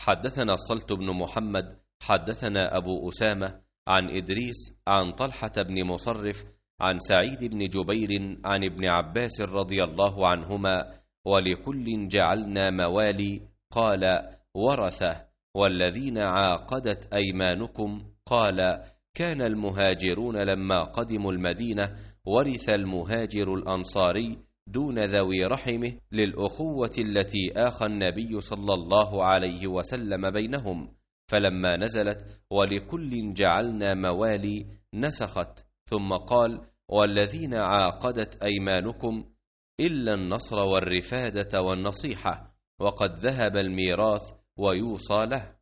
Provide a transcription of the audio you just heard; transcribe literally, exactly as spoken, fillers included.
حدثنا الصلت بن محمد حدثنا أبو أسامة عن إدريس عن طلحة بن مصرف عن سعيد بن جبير عن ابن عباس رضي الله عنهما: ولكل جعلنا موالي، قال: ورثة. والذين عاقدت أيمانكم، قال: كان المهاجرون لما قدموا المدينة ورث المهاجر الأنصاري دون ذوي رحمه للأخوة التي آخى النبي صلى الله عليه وسلم بينهم، فلما نزلت ولكل جعلنا موالي نسخت، ثم قال: والذين عاقدت أيمانكم إلا النصر والرفادة والنصيحة، وقد ذهب الميراث ويوصى له.